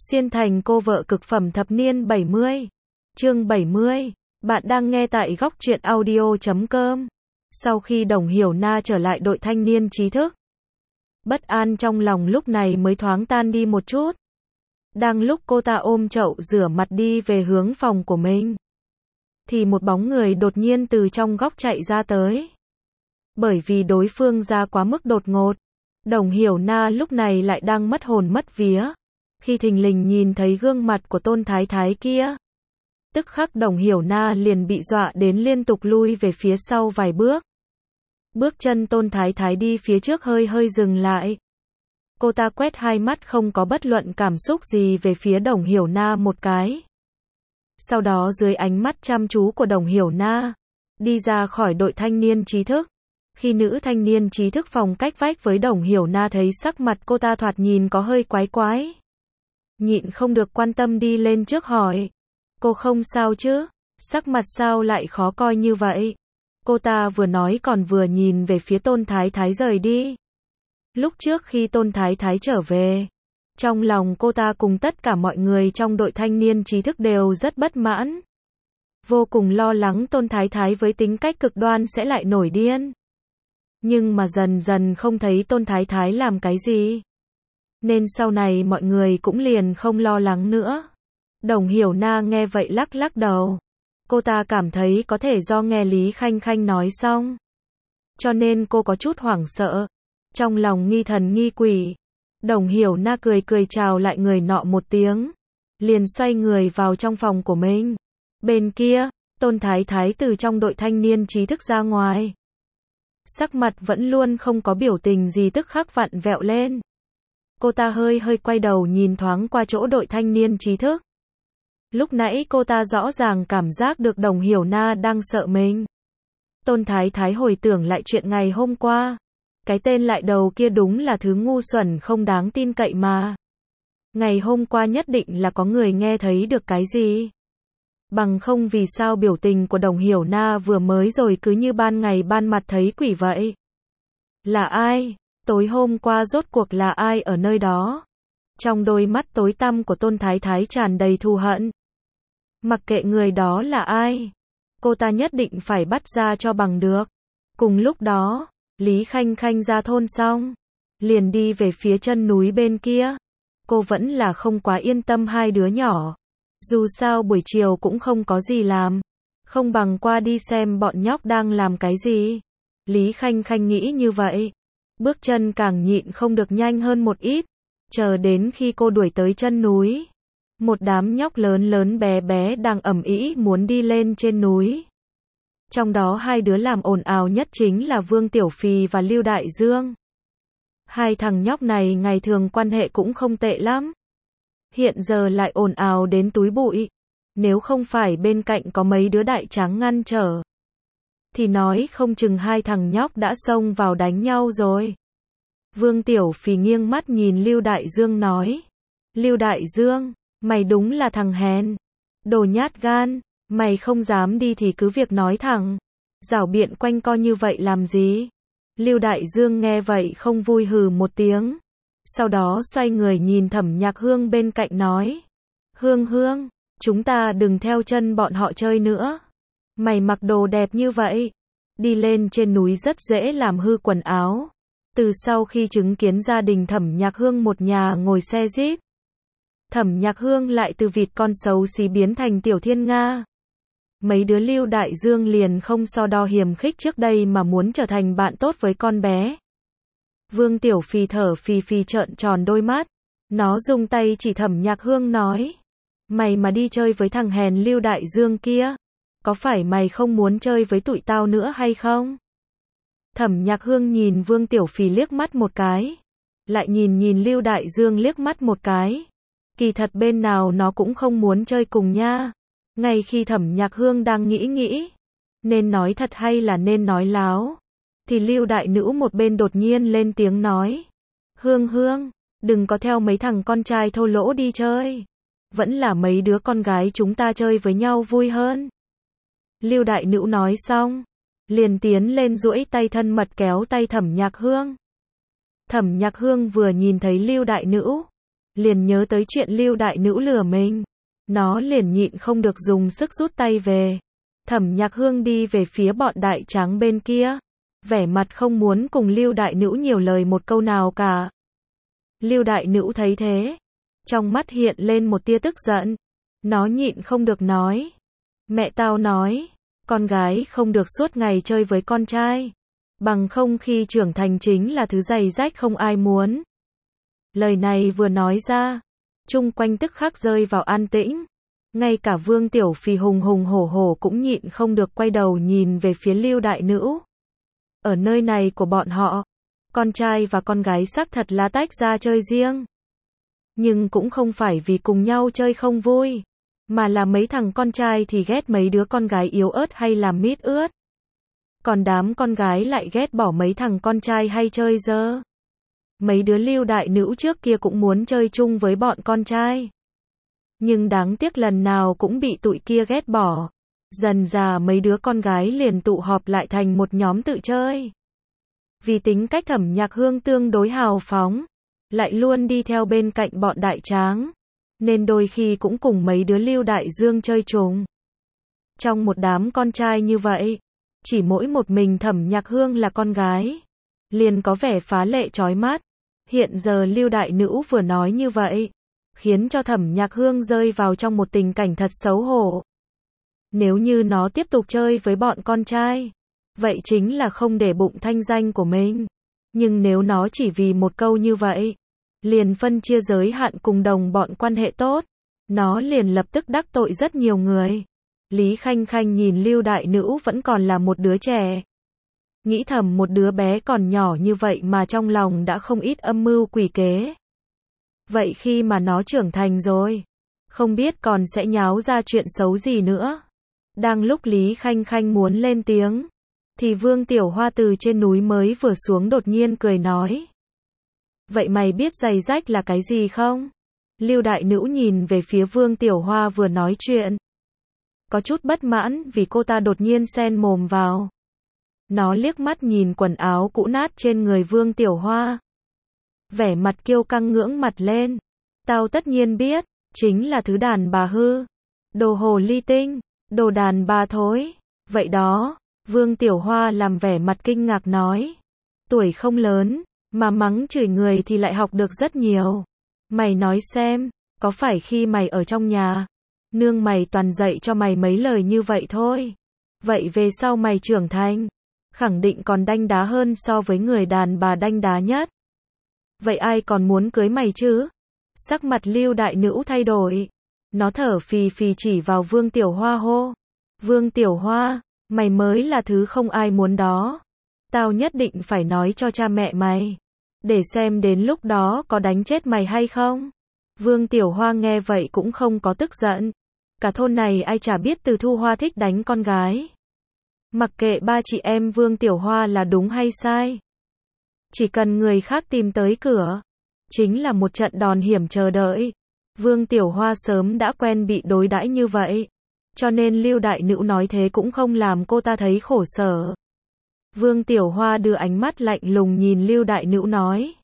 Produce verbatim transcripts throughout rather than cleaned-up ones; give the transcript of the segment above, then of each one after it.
Xuyên thành cô vợ cực phẩm thập niên bảy mươi. Chương bảy mươi. Bạn đang nghe tại góc truyện audio chấm com. Sau khi Đồng Hiểu Na trở lại đội thanh niên trí thức, bất an trong lòng lúc này mới thoáng tan đi một chút. Đang lúc cô ta ôm chậu rửa mặt đi về hướng phòng của mình, thì một bóng người đột nhiên từ trong góc chạy ra tới. Bởi vì đối phương ra quá mức đột ngột, Đồng Hiểu Na lúc này lại đang mất hồn mất vía. Khi thình lình nhìn thấy gương mặt của Tôn Thái Thái kia, tức khắc Đồng Hiểu Na liền bị dọa đến liên tục lui về phía sau vài bước. Bước chân Tôn Thái Thái đi phía trước hơi hơi dừng lại. Cô ta quét hai mắt không có bất luận cảm xúc gì về phía Đồng Hiểu Na một cái. Sau đó dưới ánh mắt chăm chú của Đồng Hiểu Na, đi ra khỏi đội thanh niên trí thức. Khi nữ thanh niên trí thức phòng cách vách với Đồng Hiểu Na thấy sắc mặt cô ta thoạt nhìn có hơi quái quái, nhịn không được quan tâm đi lên trước hỏi: "Cô không sao chứ? Sắc mặt sao lại khó coi như vậy?" Cô ta vừa nói còn vừa nhìn về phía Tôn Thái Thái rời đi. Lúc trước khi Tôn Thái Thái trở về, trong lòng cô ta cùng tất cả mọi người trong đội thanh niên trí thức đều rất bất mãn. Vô cùng lo lắng Tôn Thái Thái với tính cách cực đoan sẽ lại nổi điên. Nhưng mà dần dần không thấy Tôn Thái Thái làm cái gì, nên sau này mọi người cũng liền không lo lắng nữa. Đồng Hiểu Na nghe vậy lắc lắc đầu. Cô ta cảm thấy có thể do nghe Lý Khanh Khanh nói xong, cho nên cô có chút hoảng sợ, trong lòng nghi thần nghi quỷ. Đồng Hiểu Na cười cười chào lại người nọ một tiếng, liền xoay người vào trong phòng của mình. Bên kia, Tôn Thái Thái từ trong đội thanh niên trí thức ra ngoài. Sắc mặt vẫn luôn không có biểu tình gì tức khắc vặn vẹo lên. Cô ta hơi hơi quay đầu nhìn thoáng qua chỗ đội thanh niên trí thức. Lúc nãy cô ta rõ ràng cảm giác được Đồng Hiểu Na đang sợ mình. Tôn Thái Thái hồi tưởng lại chuyện ngày hôm qua. Cái tên lại đầu kia đúng là thứ ngu xuẩn không đáng tin cậy mà. Ngày hôm qua nhất định là có người nghe thấy được cái gì. Bằng không vì sao biểu tình của Đồng Hiểu Na vừa mới rồi cứ như ban ngày ban mặt thấy quỷ vậy. Là ai? Tối hôm qua rốt cuộc là ai ở nơi đó? Trong đôi mắt tối tăm của Tôn Thái Thái tràn đầy thù hận. Mặc kệ người đó là ai, cô ta nhất định phải bắt ra cho bằng được. Cùng lúc đó, Lý Khanh Khanh ra thôn xong, liền đi về phía chân núi bên kia. Cô vẫn là không quá yên tâm hai đứa nhỏ. Dù sao buổi chiều cũng không có gì làm, không bằng qua đi xem bọn nhóc đang làm cái gì. Lý Khanh Khanh nghĩ như vậy. Bước chân càng nhịn không được nhanh hơn một ít. Chờ đến khi cô đuổi tới chân núi, một đám nhóc lớn lớn bé bé đang ầm ĩ muốn đi lên trên núi. Trong đó hai đứa làm ồn ào nhất chính là Vương Tiểu Phì và Lưu Đại Dương. Hai thằng nhóc này ngày thường quan hệ cũng không tệ lắm, hiện giờ lại ồn ào đến túi bụi. Nếu không phải bên cạnh có mấy đứa đại tráng ngăn trở, thì nói không chừng hai thằng nhóc đã xông vào đánh nhau rồi. Vương Tiểu Phì nghiêng mắt nhìn Lưu Đại Dương nói: "Lưu Đại Dương, mày đúng là thằng hèn, đồ nhát gan, mày không dám đi thì cứ việc nói thẳng, giảo biện quanh co như vậy làm gì?" Lưu Đại Dương nghe vậy không vui hừ một tiếng, sau đó xoay người nhìn Thẩm Nhạc Hương bên cạnh nói: "Hương Hương, chúng ta đừng theo chân bọn họ chơi nữa. Mày mặc đồ đẹp như vậy, đi lên trên núi rất dễ làm hư quần áo." Từ sau khi chứng kiến gia đình Thẩm Nhạc Hương một nhà ngồi xe jeep, Thẩm Nhạc Hương lại từ vịt con xấu xí biến thành tiểu thiên nga. Mấy đứa Lưu Đại Dương liền không so đo hiềm khích trước đây mà muốn trở thành bạn tốt với con bé. Vương Tiểu Phì thở phì phì trợn tròn đôi mắt, nó dùng tay chỉ Thẩm Nhạc Hương nói: "Mày mà đi chơi với thằng hèn Lưu Đại Dương kia, có phải mày không muốn chơi với tụi tao nữa hay không?" Thẩm Nhạc Hương nhìn Vương Tiểu Phì liếc mắt một cái, lại nhìn nhìn Lưu Đại Dương liếc mắt một cái. Kỳ thật bên nào nó cũng không muốn chơi cùng nha. Ngay khi Thẩm Nhạc Hương đang nghĩ nghĩ, nên nói thật hay là nên nói láo, thì Lưu Đại Nữ một bên đột nhiên lên tiếng nói: "Hương Hương, đừng có theo mấy thằng con trai thô lỗ đi chơi. Vẫn là mấy đứa con gái chúng ta chơi với nhau vui hơn." Lưu Đại Nữ nói xong, liền tiến lên duỗi tay thân mật kéo tay Thẩm Nhạc Hương. Thẩm Nhạc Hương vừa nhìn thấy Lưu Đại Nữ, liền nhớ tới chuyện Lưu đại nữ lừa mình. Nó liền nhịn không được dùng sức rút tay về. Thẩm Nhạc Hương đi về phía bọn đại tráng bên kia, vẻ mặt không muốn cùng Lưu đại nữ nhiều lời một câu nào cả. Lưu đại nữ thấy thế, trong mắt hiện lên một tia tức giận. Nó nhịn không được nói. Mẹ tao nói, con gái không được suốt ngày chơi với con trai. Bằng không khi trưởng thành chính là thứ giày rách không ai muốn. Lời này vừa nói ra, chung quanh tức khắc rơi vào an tĩnh. Ngay cả Vương Tiểu Phì hùng hùng hổ hổ cũng nhịn không được quay đầu nhìn về phía Lưu đại nữ. Ở nơi này của bọn họ, con trai và con gái xác thật là tách ra chơi riêng. Nhưng cũng không phải vì cùng nhau chơi không vui, mà là mấy thằng con trai thì ghét mấy đứa con gái yếu ớt hay làm mít ướt. Còn đám con gái lại ghét bỏ mấy thằng con trai hay chơi dơ. Mấy đứa Lưu đại nữ trước kia cũng muốn chơi chung với bọn con trai. Nhưng đáng tiếc lần nào cũng bị tụi kia ghét bỏ. Dần dà mấy đứa con gái liền tụ họp lại thành một nhóm tự chơi. Vì tính cách Thẩm Nhạc Hương tương đối hào phóng, lại luôn đi theo bên cạnh bọn đại tráng, nên đôi khi cũng cùng mấy đứa Lưu đại dương chơi chung. Trong một đám con trai như vậy, chỉ mỗi một mình Thẩm Nhạc Hương là con gái, liền có vẻ phá lệ chói mắt. Hiện giờ Lưu đại nữ vừa nói như vậy, khiến cho Thẩm Nhạc Hương rơi vào trong một tình cảnh thật xấu hổ. Nếu như nó tiếp tục chơi với bọn con trai, vậy chính là không để bụng thanh danh của mình. Nhưng nếu nó chỉ vì một câu như vậy, liền phân chia giới hạn cùng đồng bọn quan hệ tốt, nó liền lập tức đắc tội rất nhiều người. Lý Khanh Khanh nhìn Lưu đại nữ vẫn còn là một đứa trẻ. Nghĩ thầm một đứa bé còn nhỏ như vậy mà trong lòng đã không ít âm mưu quỷ kế. Vậy khi mà nó trưởng thành rồi, không biết còn sẽ nháo ra chuyện xấu gì nữa. Đang lúc Lý Khanh Khanh muốn lên tiếng, thì Vương Tiểu Hoa từ trên núi mới vừa xuống đột nhiên cười nói. Vậy mày biết giày rách là cái gì không? Lưu đại nữ nhìn về phía Vương Tiểu Hoa vừa nói chuyện. Có chút bất mãn vì cô ta đột nhiên xen mồm vào. Nó liếc mắt nhìn quần áo cũ nát trên người Vương Tiểu Hoa. Vẻ mặt kiêu căng ngưỡng mặt lên. Tao tất nhiên biết, chính là thứ đàn bà hư. Đồ hồ ly tinh, đồ đàn bà thối. Vậy đó, Vương Tiểu Hoa làm vẻ mặt kinh ngạc nói. Tuổi không lớn, mà mắng chửi người thì lại học được rất nhiều. Mày nói xem, có phải khi mày ở trong nhà, nương mày toàn dạy cho mày mấy lời như vậy thôi. Vậy về sau mày trưởng thành, khẳng định còn đanh đá hơn so với người đàn bà đanh đá nhất. Vậy ai còn muốn cưới mày chứ? Sắc mặt Lưu đại nữ thay đổi. Nó thở phì phì chỉ vào Vương Tiểu Hoa hô. Vương Tiểu Hoa, mày mới là thứ không ai muốn đó. Tao nhất định phải nói cho cha mẹ mày, để xem đến lúc đó có đánh chết mày hay không. Vương Tiểu Hoa nghe vậy cũng không có tức giận. Cả thôn này ai chả biết Từ Thu Hoa thích đánh con gái. Mặc kệ ba chị em Vương Tiểu Hoa là đúng hay sai, chỉ cần người khác tìm tới cửa, chính là một trận đòn hiểm chờ đợi. Vương Tiểu Hoa sớm đã quen bị đối đãi như vậy, cho nên Lưu đại nữ nói thế cũng không làm cô ta thấy khổ sở. Vương Tiểu Hoa đưa ánh mắt lạnh lùng nhìn Lưu đại nữ nói.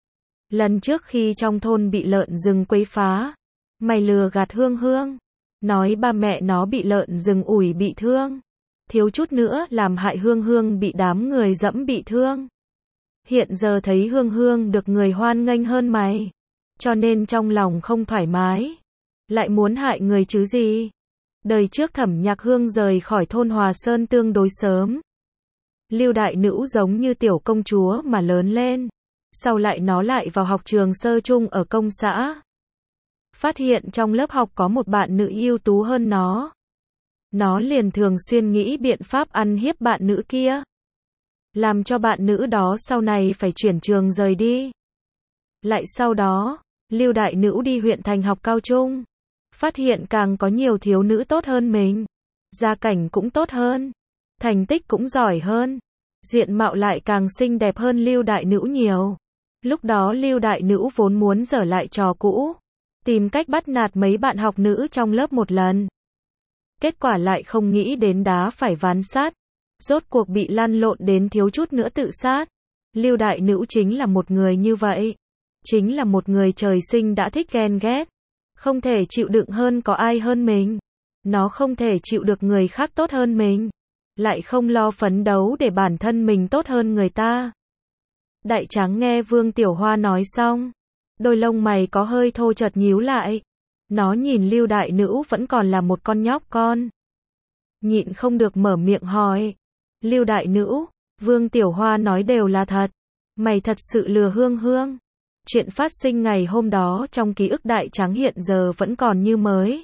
Lần trước khi trong thôn bị lợn rừng quấy phá, mày lừa gạt Hương Hương, nói ba mẹ nó bị lợn rừng ủi bị thương, thiếu chút nữa làm hại Hương Hương bị đám người dẫm bị thương. Hiện giờ thấy Hương Hương được người hoan nghênh hơn mày, cho nên trong lòng không thoải mái, lại muốn hại người chứ gì. Đời trước Thẩm Nhạc Hương rời khỏi thôn Hòa Sơn tương đối sớm. Lưu đại nữ giống như tiểu công chúa mà lớn lên. Sau lại nó lại vào học trường sơ trung ở công xã. Phát hiện trong lớp học có một bạn nữ ưu tú hơn nó. Nó liền thường xuyên nghĩ biện pháp ăn hiếp bạn nữ kia, làm cho bạn nữ đó sau này phải chuyển trường rời đi. Lại sau đó, Lưu đại nữ đi huyện thành học cao trung, phát hiện càng có nhiều thiếu nữ tốt hơn mình, gia cảnh cũng tốt hơn, thành tích cũng giỏi hơn, diện mạo lại càng xinh đẹp hơn Lưu đại nữ nhiều. Lúc đó Lưu đại nữ vốn muốn dở lại trò cũ, tìm cách bắt nạt mấy bạn học nữ trong lớp một lần. Kết quả lại không nghĩ đến đá phải ván sát, rốt cuộc bị lăn lộn đến thiếu chút nữa tự sát. Lưu đại nữ chính là một người như vậy. chính là một người trời sinh đã thích ghen ghét. Không thể chịu đựng hơn có ai hơn mình. Nó không thể chịu được người khác tốt hơn mình. Lại không lo phấn đấu để bản thân mình tốt hơn người ta. Đại tráng nghe Vương Tiểu Hoa nói xong. Đôi lông mày có hơi thô chợt nhíu lại. Nó nhìn Lưu đại nữ vẫn còn là một con nhóc con. Nhịn không được mở miệng hỏi. Lưu đại nữ, Vương Tiểu Hoa nói đều là thật. Mày thật sự lừa Hương Hương. Chuyện phát sinh ngày hôm đó trong ký ức Đại Tráng hiện giờ vẫn còn như mới.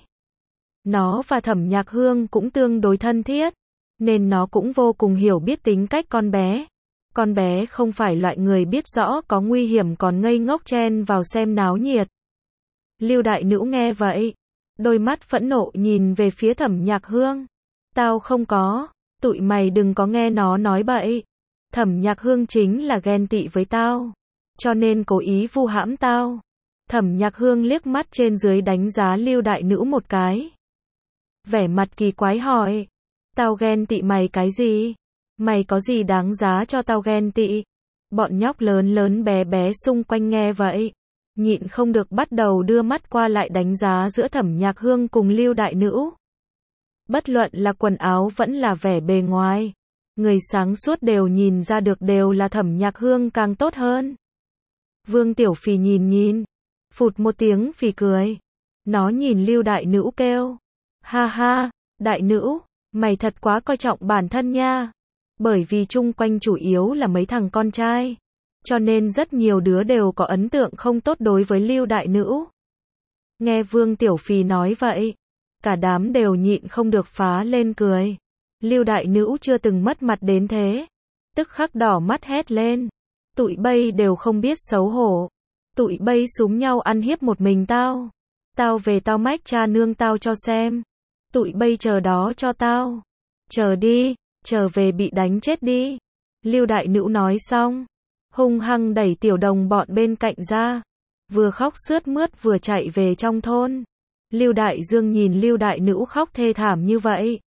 Nó và Thẩm Nhạc Hương cũng tương đối thân thiết, nên nó cũng vô cùng hiểu biết tính cách con bé. Con bé không phải loại người biết rõ có nguy hiểm còn ngây ngốc chen vào xem náo nhiệt. Lưu đại nữ nghe vậy, đôi mắt phẫn nộ nhìn về phía Thẩm Nhạc Hương. Tao không có, tụi mày đừng có nghe nó nói bậy. Thẩm Nhạc Hương chính là ghen tị với tao, cho nên cố ý vu hãm tao. Thẩm Nhạc Hương liếc mắt trên dưới đánh giá Lưu đại nữ một cái. Vẻ mặt kỳ quái hỏi, tao ghen tị mày cái gì? Mày có gì đáng giá cho tao ghen tị? Bọn nhóc lớn lớn bé bé xung quanh nghe vậy, nhịn không được bắt đầu đưa mắt qua lại đánh giá giữa Thẩm Nhạc Hương cùng Lưu đại nữ. Bất luận là quần áo vẫn là vẻ bề ngoài, người sáng suốt đều nhìn ra được đều là Thẩm Nhạc Hương càng tốt hơn. Vương Tiểu Phì nhìn nhìn, phụt một tiếng phì cười. Nó nhìn Lưu đại nữ kêu, ha ha, đại nữ, mày thật quá coi trọng bản thân nha. Bởi vì chung quanh chủ yếu là mấy thằng con trai, cho nên rất nhiều đứa đều có ấn tượng không tốt đối với Lưu đại nữ. Nghe Vương Tiểu Phì nói vậy, cả đám đều nhịn không được phá lên cười. Lưu đại nữ chưa từng mất mặt đến thế, tức khắc đỏ mắt hét lên. Tụi bay đều không biết xấu hổ. Tụi bay súng nhau ăn hiếp một mình tao. Tao về tao mách cha nương tao cho xem. Tụi bay chờ đó cho tao. Chờ đi, chờ về bị đánh chết đi. Lưu đại nữ nói xong, hung hăng đẩy tiểu đồng bọn bên cạnh ra. Vừa khóc sướt mướt vừa chạy về trong thôn. Lưu đại dương nhìn Lưu đại nữ khóc thê thảm như vậy.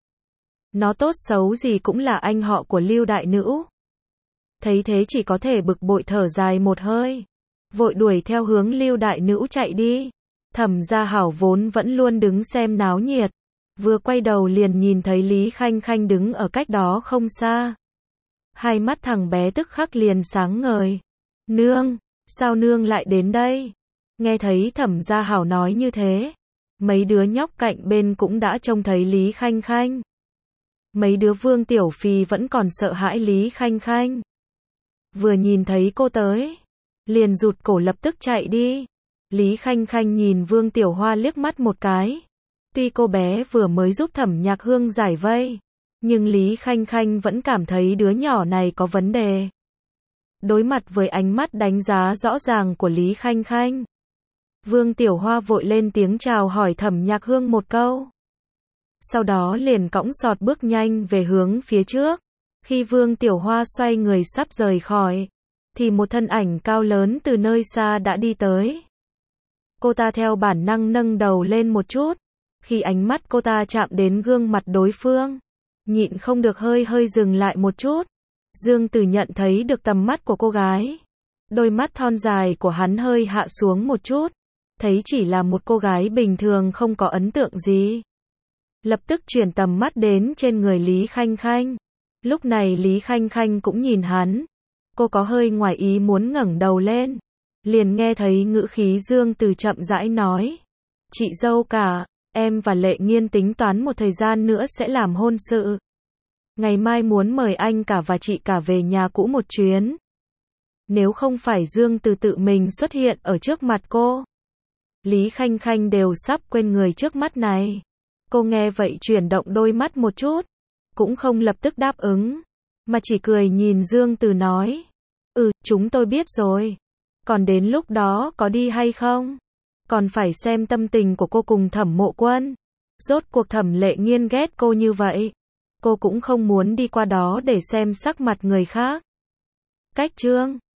Nó tốt xấu gì cũng là anh họ của Lưu đại nữ. Thấy thế chỉ có thể bực bội thở dài một hơi, vội đuổi theo hướng Lưu đại nữ chạy đi. Thẩm Gia Hảo vốn vẫn luôn đứng xem náo nhiệt, vừa quay đầu liền nhìn thấy Lý Khanh Khanh đứng ở cách đó không xa. Hai mắt thằng bé tức khắc liền sáng ngời. Nương, sao nương lại đến đây? Nghe thấy Thẩm Gia Hảo nói như thế, mấy đứa nhóc cạnh bên cũng đã trông thấy Lý Khanh Khanh. Mấy đứa Vương Tiểu Phì vẫn còn sợ hãi Lý Khanh Khanh. Vừa nhìn thấy cô tới, liền rụt cổ lập tức chạy đi. Lý Khanh Khanh nhìn Vương Tiểu Hoa liếc mắt một cái. Tuy cô bé vừa mới giúp Thẩm Nhạc Hương giải vây, nhưng Lý Khanh Khanh vẫn cảm thấy đứa nhỏ này có vấn đề. Đối mặt với ánh mắt đánh giá rõ ràng của Lý Khanh Khanh, Vương Tiểu Hoa vội lên tiếng chào hỏi Thẩm Nhạc Hương một câu. Sau đó liền cõng sọt bước nhanh về hướng phía trước. Khi Vương Tiểu Hoa xoay người sắp rời khỏi, thì một thân ảnh cao lớn từ nơi xa đã đi tới. Cô ta theo bản năng nâng đầu lên một chút. Khi ánh mắt cô ta chạm đến gương mặt đối phương, nhịn không được hơi hơi dừng lại một chút. Dương Tử nhận thấy được tầm mắt của cô gái. Đôi mắt thon dài của hắn hơi hạ xuống một chút. Thấy chỉ là một cô gái bình thường không có ấn tượng gì. Lập tức chuyển tầm mắt đến trên người Lý Khanh Khanh. Lúc này Lý Khanh Khanh cũng nhìn hắn. Cô có hơi ngoài ý muốn ngẩng đầu lên. Liền nghe thấy ngữ khí Dương Từ chậm rãi nói. Chị dâu cả, em và Lệ Nghiên tính toán một thời gian nữa sẽ làm hôn sự. Ngày mai muốn mời anh cả và chị cả về nhà cũ một chuyến. Nếu không phải Dương Từ tự mình xuất hiện ở trước mặt cô, Lý Khanh Khanh đều sắp quên người trước mắt này. Cô nghe vậy chuyển động đôi mắt một chút, cũng không lập tức đáp ứng, mà chỉ cười nhìn Dương Từ nói. Ừ, chúng tôi biết rồi. Còn đến lúc đó có đi hay không? Còn phải xem tâm tình của cô cùng Thẩm Mộ Quân. Rốt cuộc Thẩm Lệ Nghiên ghét cô như vậy, cô cũng không muốn đi qua đó để xem sắc mặt người khác. Cách chương